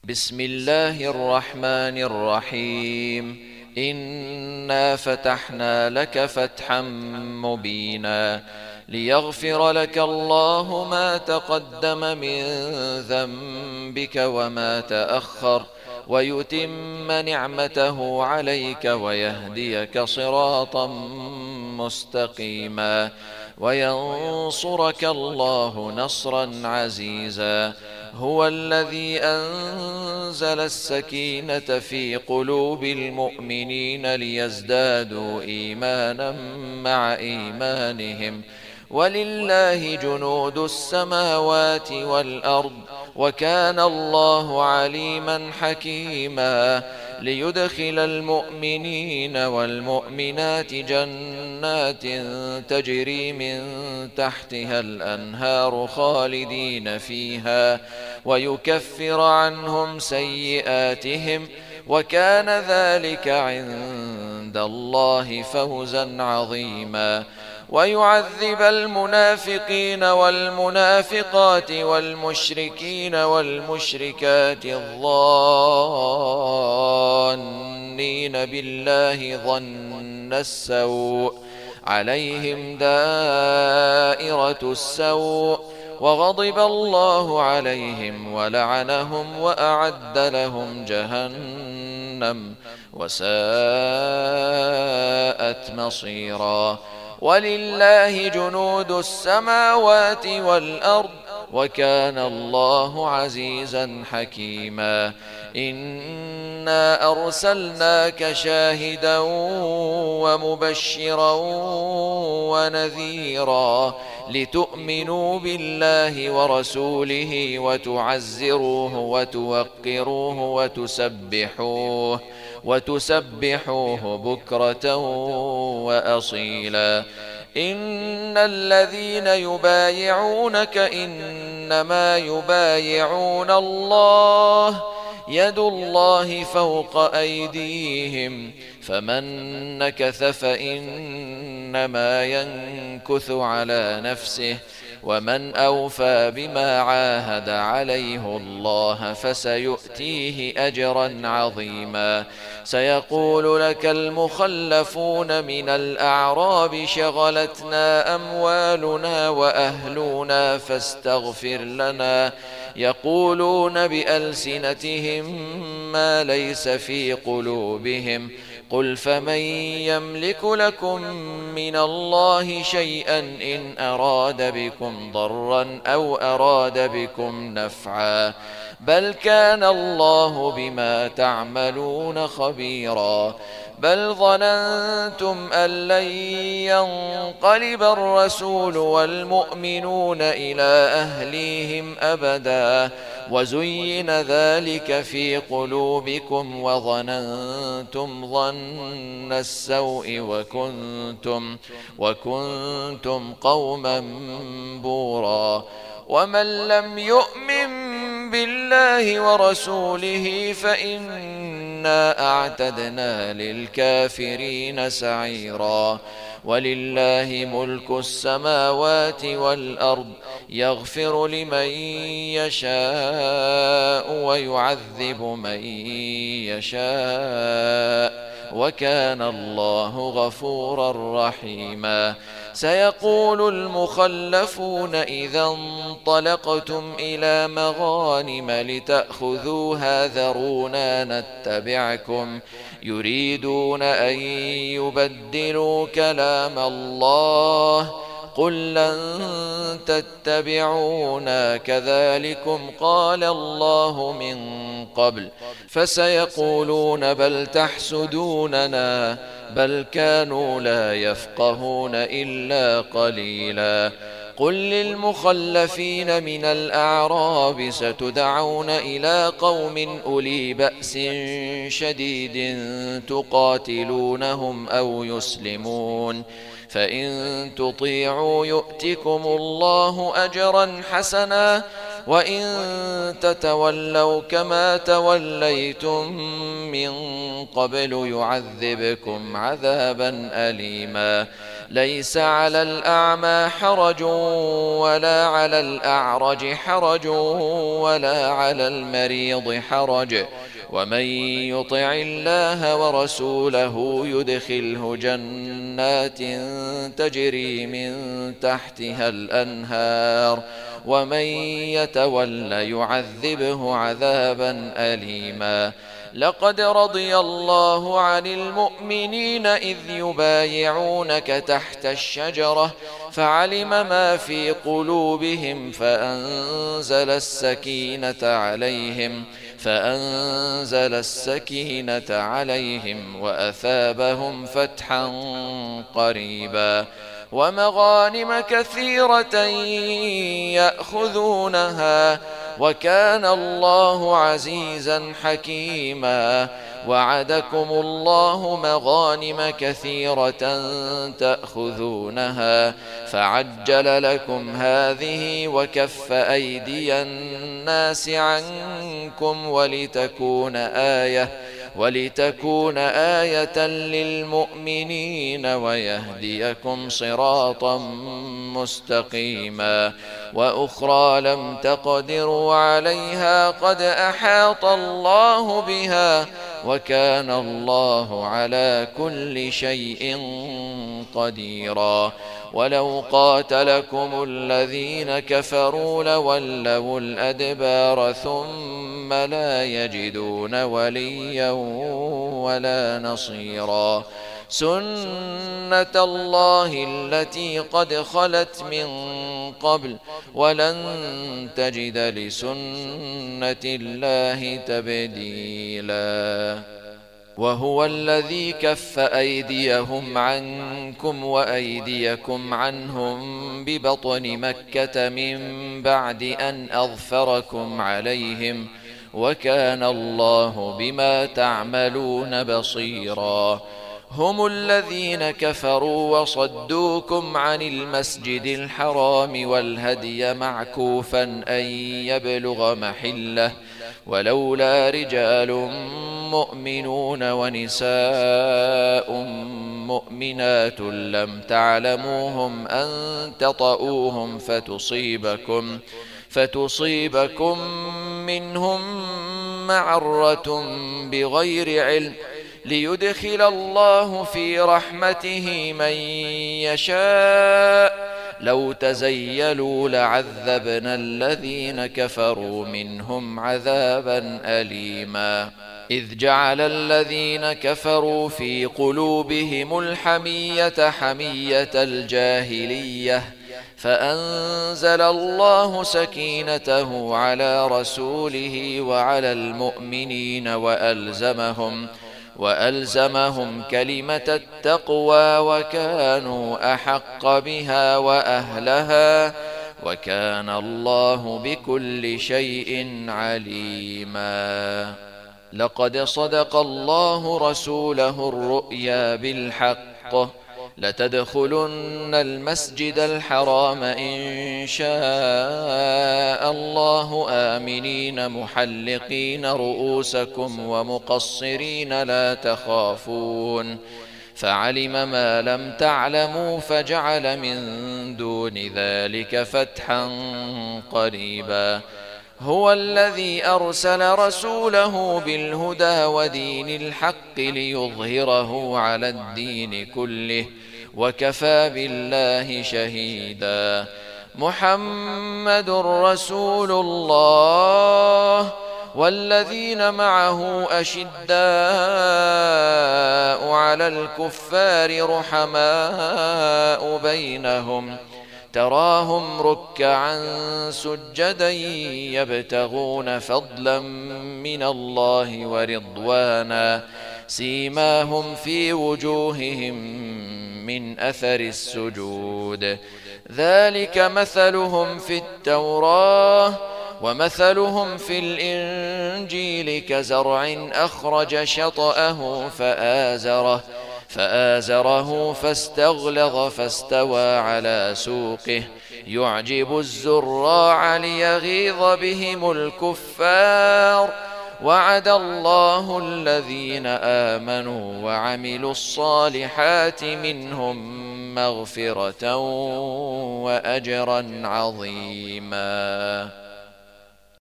بسم الله الرحمن الرحيم. إنا فتحنا لك فتحا مبينا ليغفر لك الله ما تقدم من ذنبك وما تأخر ويتم نعمته عليك ويهديك صراطا مستقيما وينصرك الله نصرا عزيزا. هو الذي أنزل السكينة في قلوب المؤمنين ليزدادوا إيمانا مع إيمانهم ولله جنود السماوات والأرض وكان الله عليما حكيما. ليدخل المؤمنين والمؤمنات جنات تجري من تحتها الأنهار خالدين فيها ويكفر عنهم سيئاتهم وكان ذلك عند الله فوزا عظيما. ويعذب المنافقين والمنافقات والمشركين والمشركات الظانين بالله ظن السوء عليهم دائرة السوء وغضب الله عليهم ولعنهم وأعد لهم جهنم وساءت مصيرا. ولله جنود السماوات والأرض وكان الله عزيزا حكيما. إنا أرسلناك شاهدا ومبشرا ونذيرا لتؤمنوا بالله ورسوله وتعزروه وتوقروه وتسبحوه بكرة وأصيلا. إن الذين يبايعونك إنما يبايعون الله يد الله فوق أيديهم فمن نكث فإنما ينكث على نفسه ومن أوفى بما عاهد عليه الله فسيؤتيه أجرا عظيما. سيقول لك المخلفون من الأعراب شغلتنا أموالنا وأهلنا فاستغفر لنا يقولون بألسنتهم ما ليس في قلوبهم قل فمن يملك لكم من الله شيئا إن أراد بكم ضرا أو أراد بكم نفعا بل كان الله بما تعملون خبيرا. بل ظننتم أن لن ينقلب الرسول والمؤمنون إلى أهليهم أبدا وزين ذلك في قلوبكم وظننتم ظن السوء وكنتم قوما بورا. ومن لم يؤمن بالله ورسوله فإنا أعتدنا للكافرين سعيرا. ولله ملك السماوات والأرض يغفر لمن يشاء ويعذب من يشاء وكان الله غفورا رحيما. سيقول المخلفون إذا انطلقتم إلى مغانم لتأخذوها ذرونا نتبعكم يريدون أن يبدلوا كلام الله قل لن تتبعونا كذلكم قال الله من قبل فسيقولون بل تحسدوننا بل كانوا لا يفقهون إلا قليلا. قل للمخلفين من الأعراب ستدعون إلى قوم أولي بأس شديد تقاتلونهم أو يسلمون فإن تطيعوا يؤتكم الله أجرا حسنا وإن تتولوا كما توليتم من قبل يعذبكم عذابا أليما. ليس على الأعمى حرج ولا على الأعرج حرج ولا على المريض حرج، ومن يطع الله ورسوله يدخله جنات تجري من تحتها الأنهار، ومن يتول يعذبه عذابا أليما. لقد رضي الله عن المؤمنين إذ يبايعونك تحت الشجرة فعلم ما في قلوبهم فأنزل السكينة عليهم وأثابهم فتحا قريبا، ومغانم كثيرة يأخذونها، وكان الله عزيزا حكيما. وعدكم الله مغانم كثيرة تأخذونها فعجل لكم هذه وكف أيدي الناس عنكم ولتكون آية للمؤمنين ويهديكم صراطا مستقيما. وأخرى لم تقدروا عليها قد أحاط الله بها، وكان الله على كل شيء قديرا. ولو قاتلكم الذين كفروا لولوا الأدبار ثم لا يجدون وليا ولا نصيرا. سنة الله التي قد خلت من قبل ولن تجد لسنة الله تبديلا. وهو الذي كف أيديهم عنكم وأيديكم عنهم ببطن مكة من بعد أن أظفركم عليهم، وكان الله بما تعملون بصيرا. هم الذين كفروا وصدوكم عن المسجد الحرام والهدي معكوفا أن يبلغ محله، ولولا رجال مؤمنون ونساء مؤمنات لم تعلموهم أن تطؤوهم فتصيبكم منهم معرة بغير علم، ليدخل الله في رحمته من يشاء. لو تزيلوا لعذبنا الذين كفروا منهم عذابا أليما. إذ جعل الذين كفروا في قلوبهم الحمية حمية الجاهلية، فأنزل الله سكينته على رسوله وعلى المؤمنين وألزمهم كلمة التقوى وكانوا أحق بها وأهلها، وكان الله بكل شيء عليما. لقد صدق الله رسوله الرؤيا بالحق، لتدخلن المسجد الحرام إن شاء الله آمنين محلقين رؤوسكم ومقصرين لا تخافون، فعلم ما لم تعلموا فجعل من دون ذلك فتحا قريبا. هو الذي أرسل رسوله بالهدى ودين الحق ليظهره على الدين كله، وكفى بالله شهيدا. محمد رسول الله والذين معه أشداء على الكفار رحماء بينهم، تراهم ركعا سجدا يبتغون فضلا من الله ورضوانا، سيماهم في وجوههم من أثر السجود، ذلك مثلهم في التوراة ومثلهم في الإنجيل كزرع أخرج شطأه فآزره فاستغلظ فاستوى على سوقه يعجب الزراع ليغيظ بهم الكفار. وعد الله الذين آمنوا وعملوا الصالحات منهم مغفرة وأجرا عظيما.